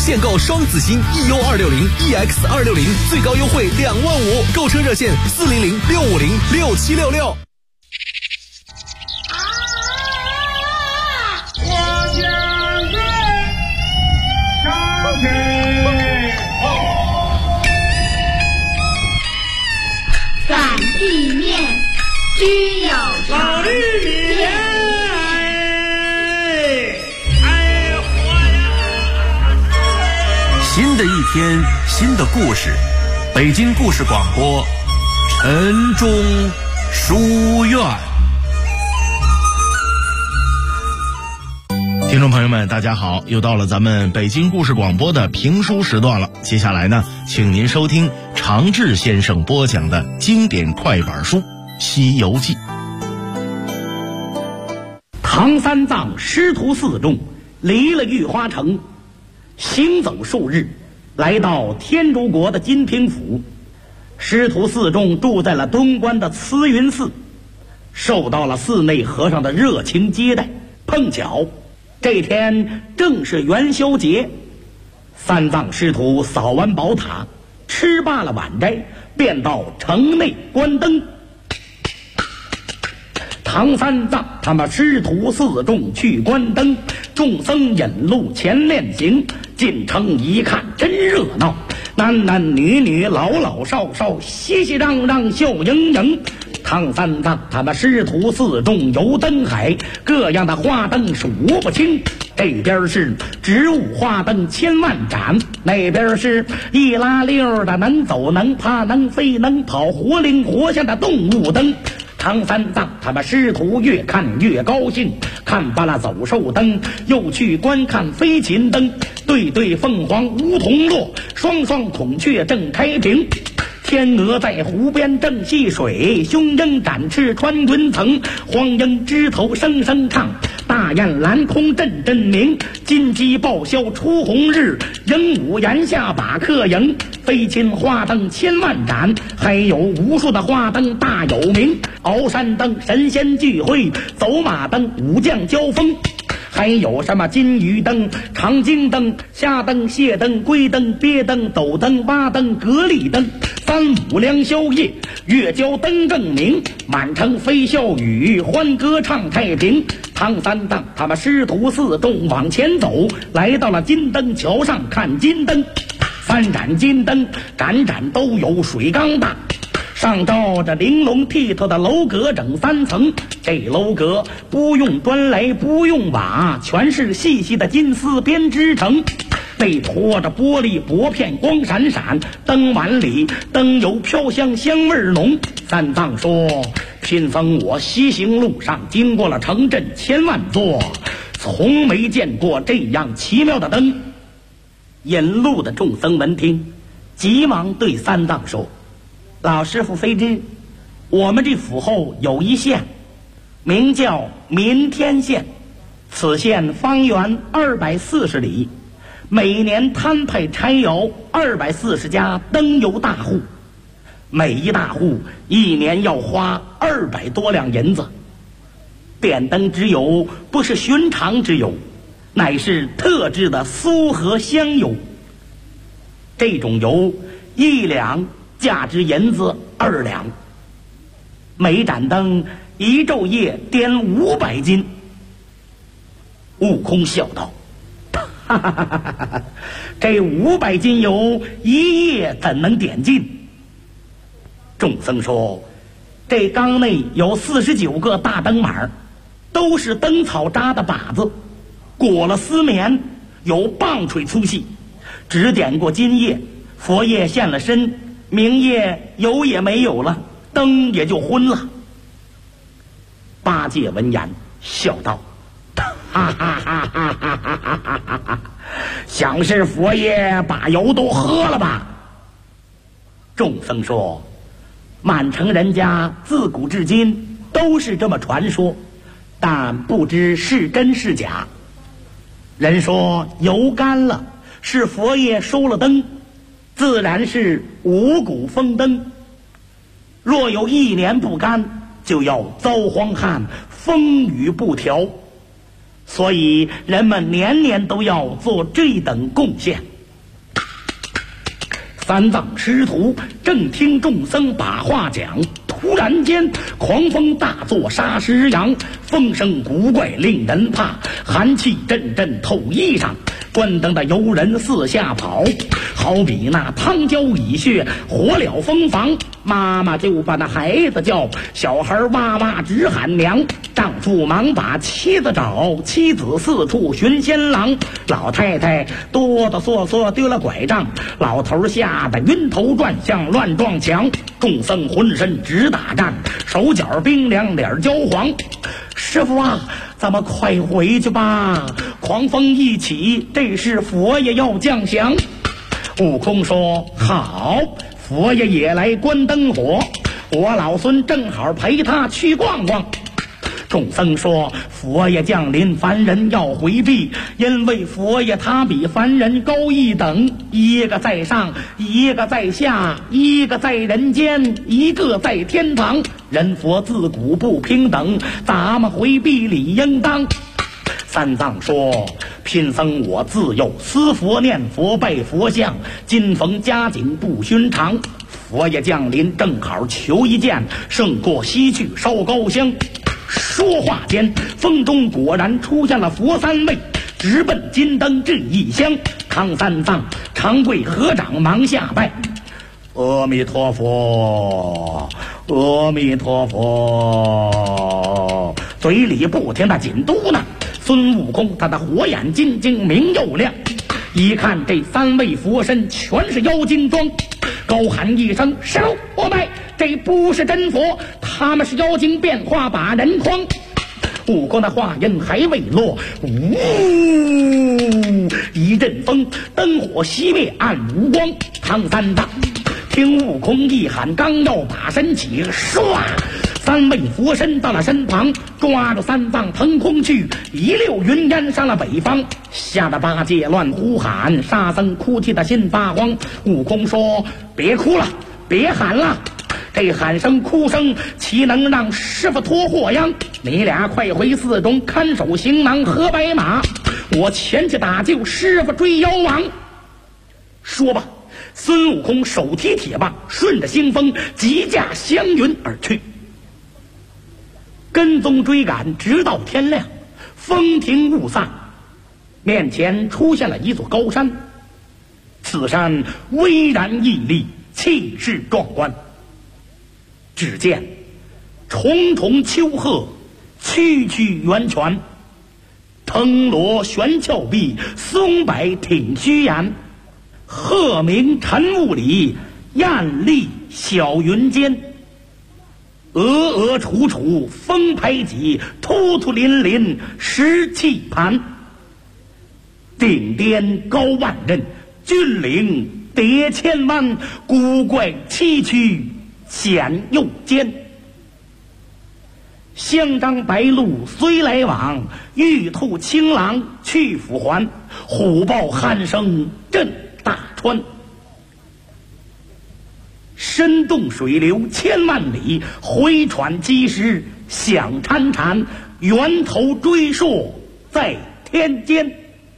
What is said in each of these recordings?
现购双子星 EU260、EX260，最高优惠25000，购车热线400-650-6766。 擀地面须有老绿面， 新的一天，新的故事，北京故事广播，晨钟书院。 听众朋友们大家好，又到了咱们北京故事广播的评书时段了。接下来呢，请您收听常志先生播讲的经典快板书《西游记》。 唐三藏师徒四众离了玉花城，行走数日，来到天竺国的金平府。师徒四众住在了东关的慈云寺，受到了寺内和尚的热情接待。碰巧这天正是元宵节，三藏师徒扫完宝塔，吃罢了晚斋，便到城内关灯。唐三藏他们师徒四众去关灯，众僧引路前面行。进城一看真热闹，男男女女老老少少熙熙攘攘笑盈盈。唐三藏他们师徒四众游灯海，各样的花灯数不清。这边是植物花灯千万盏，那边是一拉溜的能走能爬能飞能跑活灵活现的动物灯。唐三藏他们师徒越看越高兴，看罢了走兽灯，又去观看飞禽灯。对对凤凰梧桐落，双双孔雀正开屏。天鹅在湖边正戏水，雄鹰展翅穿云层，黄莺枝头声声唱，大雁蓝空阵阵鸣。金鸡报晓出红日，鹦鹉檐下把客迎。飞禽花灯千万盏，还有无数的花灯大有名。鳌山灯神仙聚会，走马灯武将交锋，还有什么金鱼灯、长经灯、虾灯、蟹灯、龟灯、鳖灯、斗灯、蛙灯、格力灯。三五良宵夜，月交灯正明，满城飞笑语，欢歌唱太平。唐三藏他们师徒四众往前走，来到了金灯桥上看金灯。三盏金灯，盏盏都有水缸大，上照着玲珑剔透的楼阁整三层。这楼阁不用砖来不用瓦，全是细细的金丝编织成，被拖着玻璃薄片光闪闪，灯碗里灯油飘香，香味浓。三藏说，贫僧我西行路上经过了城镇千万座，从没见过这样奇妙的灯。引路的众僧闻听，急忙对三藏说，老师傅非知，我们这府后有一县，名叫民天县，此县方圆240里，每年摊派柴窑240家灯油大户，每一大户一年要花200多两银子。点灯之油不是寻常之油，乃是特制的苏合香油。这种油1两价值银子2两，每盏灯一昼夜点500斤。悟空笑道，哈哈哈哈哈，这500斤油一夜怎能点尽？众僧说，这缸内有49个大灯马，都是灯草扎的靶子，裹了丝棉，有棒槌粗细，只点过今夜，佛爷现了身，明夜油也没有了，灯也就昏了。八戒闻言笑道，哈哈哈哈哈哈哈哈，想是佛爷把油都喝了吧？众僧说，满城人家自古至今都是这么传说，但不知是真是假。人说油干了，是佛爷收了灯，自然是五谷丰登。若有1年不干，就要遭荒旱，风雨不调。所以人们年年都要做这等贡献， 三藏师徒正听众僧把话讲，突然间狂风大作，杀尸羊，风声古怪令人怕，寒气阵阵透衣裳，关灯的游人四下跑，好比那汤浇蚁穴，火燎蜂房。妈妈就把那孩子叫，小孩哇哇直喊娘，丈夫忙把妻子找，妻子四处寻仙郎，老太太哆哆嗦嗦丢了拐杖，老头吓得晕头转向乱撞墙，众僧浑身直打颤，手脚冰凉，脸焦黄。师傅啊，咱们快回去吧，狂风一起，这是佛爷要降降。悟空说好，佛爷也来关灯火，我老孙正好陪他去逛逛。众僧说佛爷降临，凡人要回避，因为佛爷他比凡人高一等，一个在上，一个在下，一个在人间，一个在天堂，人佛自古不平等，咱们回避理应当。三藏说贫僧我自幼思佛念佛拜佛像，今逢佳景不寻常，佛爷降临正好求一见，胜过西去烧高香。说话间，风中果然出现了佛三位，直奔金灯这一香。唐三藏长跪合掌忙下拜，阿弥陀佛，阿弥陀佛，嘴里不停的紧嘟囔。孙悟空他的火眼金睛明又亮，一看这三位佛身全是妖精装，高喊一声师父我拜，这不是真佛，他们是妖精变化把人诓。悟空的话音还未落，呜，一阵风，灯火熄灭，暗无光。唐三藏听悟空一喊，刚要把身起，唰，三位佛身到了身旁，抓着三藏腾空去，一溜云烟上了北方，吓得八戒乱呼喊，沙僧哭泣的心发慌。悟空说别哭了，别喊了，这喊声哭声岂能让师傅脱祸殃？你俩快回寺中看守行囊和白马，我前去打救师傅追妖王。说吧，孙悟空手提铁棒，顺着腥风急驾祥云而去，跟踪追赶直到天亮，风停雾散，面前出现了一座高山，此山巍然屹立，气势壮观。只见重重丘壑，曲曲圆泉，藤萝悬峭壁，松柏挺虚岩，鹤鸣晨雾里，雁立小云间，鹅鹅楚楚，风拍脊，突突林林，石气盘。顶巅高万仞，峻岭叠千湾，古怪崎岖，险又艰。香樟白鹭虽来往，玉兔青狼去复还，虎豹鼾声震大川。深洞水流千万里，回喘积石响潺潺，源头追溯在天间。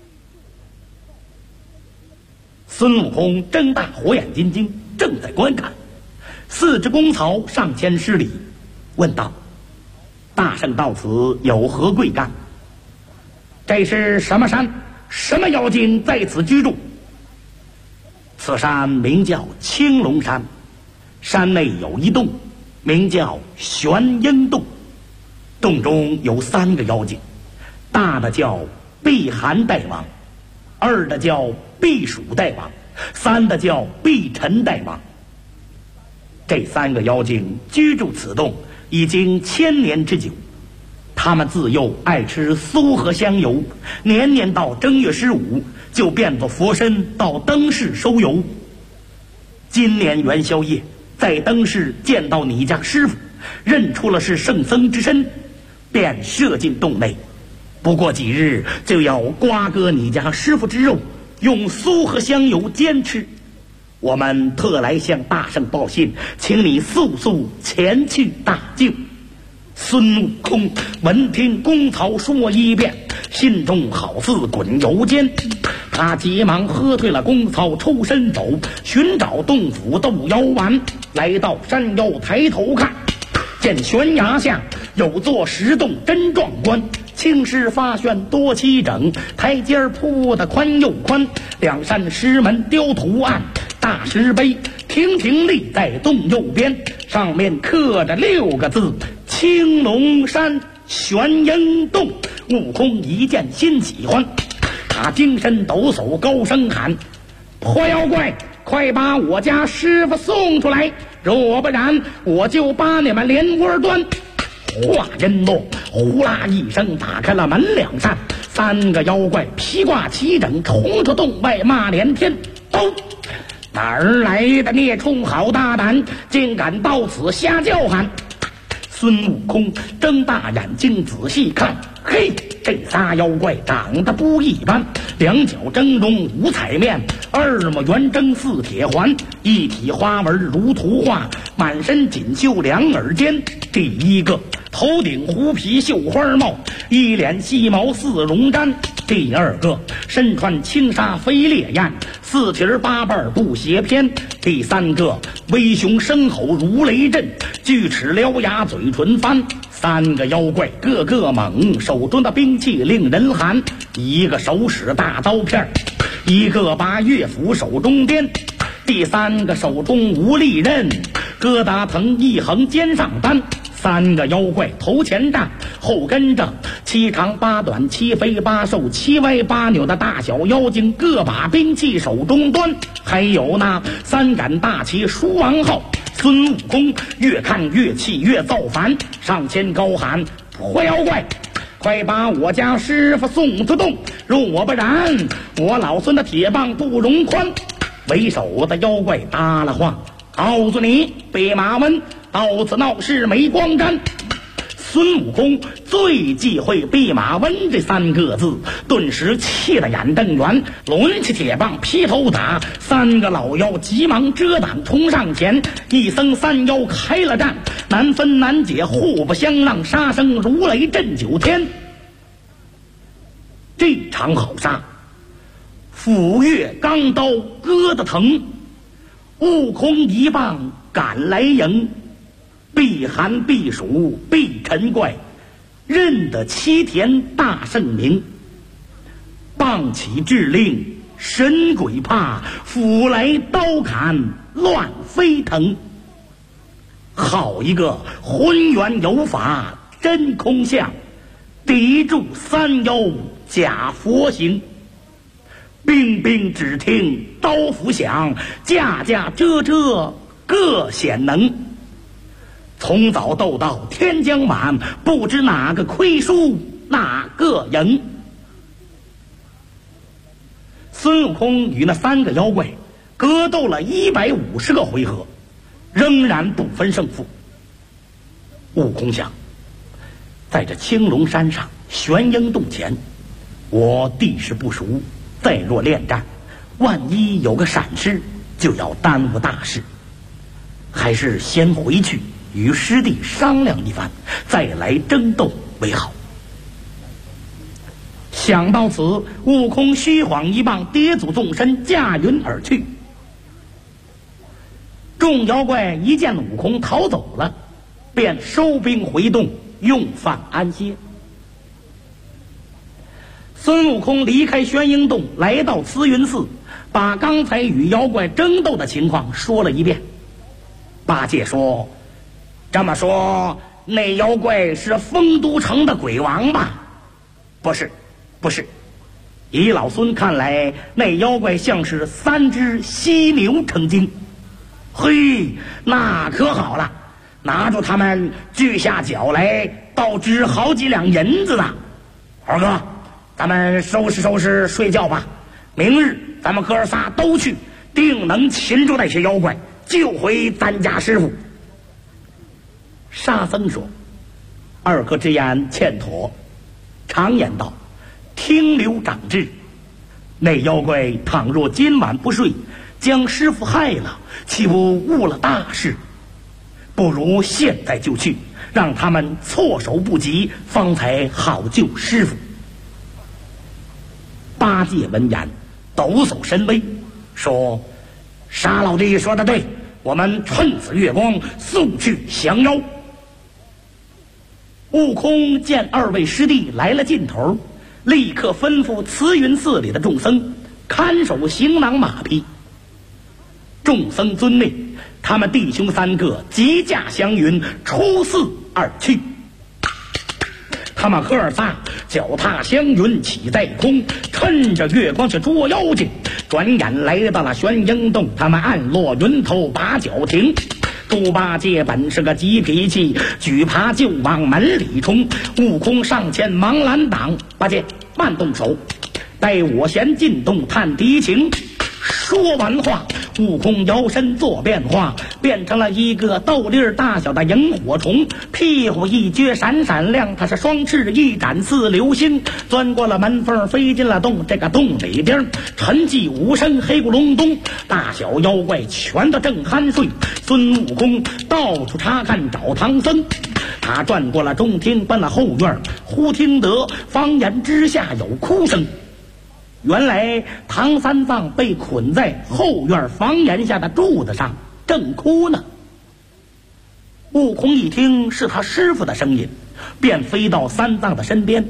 孙悟空睁大火眼金睛，正在观看，四只公曹上前施礼，问道：大圣到此有何贵干？这是什么山？什么妖精在此居住？此山名叫青龙山，山内有一洞，名叫玄阴洞，洞中有3个妖精，大的叫避寒大王，二的叫避暑大王，三的叫避尘大王。这3个妖精居住此洞已经1000年之久，他们自幼爱吃酥和香油，年年到正月15就变作佛身到灯市收油。今年元宵夜在灯市见到你家师傅，认出了是圣僧之身，便射进洞内。不过几日就要刮割你家师傅之肉，用酥和香油煎吃。我们特来向大圣报信，请你速速前去大救。孙悟空闻听公曹说一遍， 心中好似滚油煎。他急忙喝退了公操，抽身走，寻找洞府斗妖丸。来到山腰抬头看，见悬崖下有座石洞真壮观，青石发旋多齐整，台阶铺得宽又宽，两扇石门雕图案，大石碑亭亭立在洞右边，上面刻着6个字：青龙山玄鹰洞。悟空一见心喜欢，他精神抖擞，高声喊：破妖怪，快把我家师傅送出来，若不然我就把你们连窝端。话音落，呼啦一声打开了门两扇，3个妖怪披挂齐整，冲出洞外骂连天：都哪儿来的孽畜，好大胆，竟敢到此瞎叫喊！孙悟空睁大眼睛仔细看，嘿，这仨妖怪长得不一般，两脚峥嵘五彩面，2目圆睁似铁环，一体花纹如图画，满身锦绣2耳尖。第一个头顶狐皮绣花帽，一脸细毛似绒毡；第二个身穿轻纱飞烈焰，4蹄8瓣不斜偏；第三个威雄声吼如雷震，锯齿獠牙嘴唇翻。3个妖怪个个猛，手中的兵器令人寒，一个手使大刀片，一个把乐斧手中掂，第3个手中无利刃，疙瘩藤一横肩上担。3个妖怪头前站，后跟着7长8短7肥8瘦7歪8扭的大小妖精，各把兵器手中端，还有那3杆大旗书王号。孙悟空越看越气越造反，上前高喊：破妖怪，快把我家师傅送出洞，若不然我老孙的铁棒不容宽。为首的妖怪搭了话：告诉你，弼马温，到此闹事没光沾。孙悟空最忌讳弼马温这3个字，顿时气得眼瞪圆，抡起铁棒劈头打。3个老妖急忙遮挡冲上前，一僧3妖开了战，难分难解，互不相让，杀声如雷震9天。这场好杀，斧钺钢刀割得疼，悟空一棒赶来迎，避寒避暑避尘怪，认得齐天大圣名。棒起至令神鬼怕，斧来刀砍乱飞腾。好一个浑圆有法真空相，敌住3妖假佛形。兵兵只听刀斧响，架架遮遮各显能。从早斗到天将晚，不知哪个亏输哪个赢。孙悟空与那3个妖怪格斗了150个回合，仍然不分胜负。悟空想，在这青龙山上玄鹰洞前，我地势不熟，再若恋战，万一有个闪失，就要耽误大事，还是先回去与师弟商量一番，再来争斗为好。想到此，悟空虚晃一棒，跌足纵身，驾云而去。众妖怪一见悟空逃走了，便收兵回洞，用饭安歇。孙悟空离开玄鹰洞，来到慈云寺，把刚才与妖怪争斗的情况说了一遍。八戒说：这么说，那妖怪是丰都城的鬼王吧？不是，不是。以老孙看来，那妖怪像是3只犀牛成精。嘿，那可好了，拿住他们锯下脚来，倒值好几两银子呢。二哥，咱们收拾收拾睡觉吧，明日咱们哥仨都去，定能擒住那些妖怪，救回咱家师傅。沙僧说：二哥之言欠妥，常言道，听留长智。那妖怪倘若今晚不睡，将师傅害了，岂不误了大事？不如现在就去，让他们措手不及，方才好救师傅。 八戒闻言抖擞神威，说：“沙老弟说的对，我们趁此月光速去降妖。”悟空见二位师弟来了劲头，立刻吩咐慈云寺里的众僧看守行囊马匹。众僧遵命，他们弟兄三个急驾祥云出寺而去。他们哥儿仨脚踏祥云起在空，趁着月光去捉妖精。转眼来到了玄鹰洞，他们按落云头把脚停。猪八戒本是个急脾气，举耙就往门里冲。悟空上前忙拦挡：“八戒，慢动手，待我先进洞探敌情。”说完话，悟空摇身做变化，变成了一个豆粒大小的萤火虫，屁股一撅闪闪亮，它是双翅一展似流星，钻过了门缝飞进了洞。这个洞里边沉寂无声，黑咕隆咚，大小妖怪全都正酣睡。孙悟空到处查看找唐僧，他转过了中厅，奔了后院，忽听得房檐之下有哭声。原来唐三藏被捆在后院房檐下的柱子上，正哭呢。悟空一听是他师傅的声音，便飞到三藏的身边。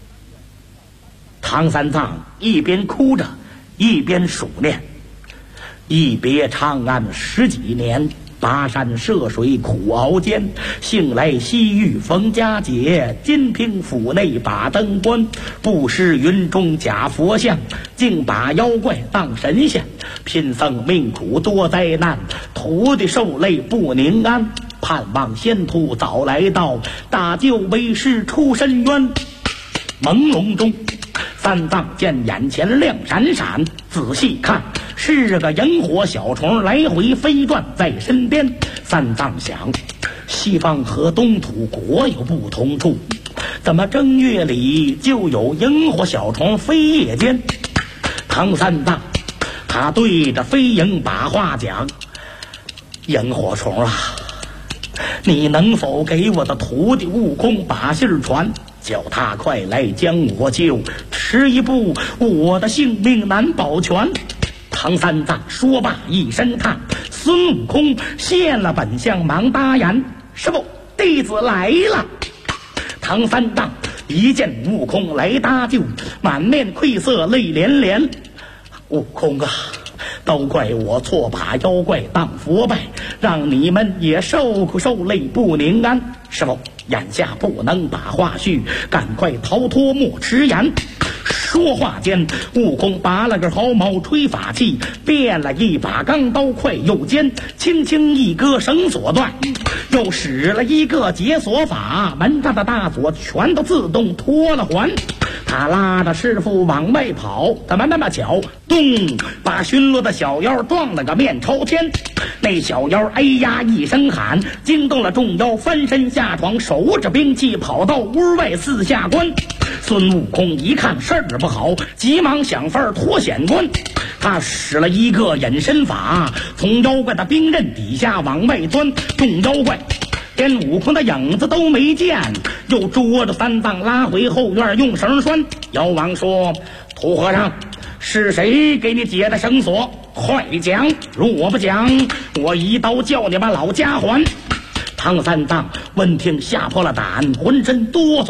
唐三藏一边哭着，一边数念：一别长安10几年，跋山涉水苦熬煎，幸来西域逢佳节，金瓶府内把灯关，不识云中假佛像，竟把妖怪当神仙，贫僧命苦多灾难，徒弟受累不宁安，盼望仙徒早来到，打救为师出深渊。朦胧中，三藏见眼前亮闪闪，仔细看是个萤火小虫来回飞转在身边。三藏想，西方和东土果有不同处，怎么正月里就有萤火小虫飞夜间？唐三藏他对着飞萤把话讲：萤火虫啊，你能否给我的徒弟悟空把信儿传，叫他快来将我救，迟一步我的性命难保全。唐三藏说罢一声叹，孙悟空现了本相，忙答言：师傅，弟子来了。唐三藏一见悟空来搭救，满面愧色泪连连。悟空啊，都怪我错把妖怪当佛拜，让你们也受苦受累不宁安。师傅，眼下不能把话续，赶快逃脱，莫迟延。说话间，悟空拔了个毫毛吹法器，变了一把钢刀快又尖，轻轻一割绳索断，又使了一个解锁法，门上的大锁全都自动脱了环。他拉着师傅往外跑，怎么那么巧，咚，把巡逻的小妖撞了个面朝天。那小妖哎呀一声喊，惊动了众妖，翻身下床，手着兵器跑到屋外四下观。孙悟空一看事儿不好，急忙想法脱险关。他使了一个隐身法，从妖怪的兵刃底下往外钻，众妖怪连悟空的影子都没见，又捉着三藏拉回后院用绳拴。妖王说：土和尚，是谁给你解的绳索？快讲，若不讲，我一刀叫你把老家还。唐三藏闻听吓破了胆，浑身哆嗦。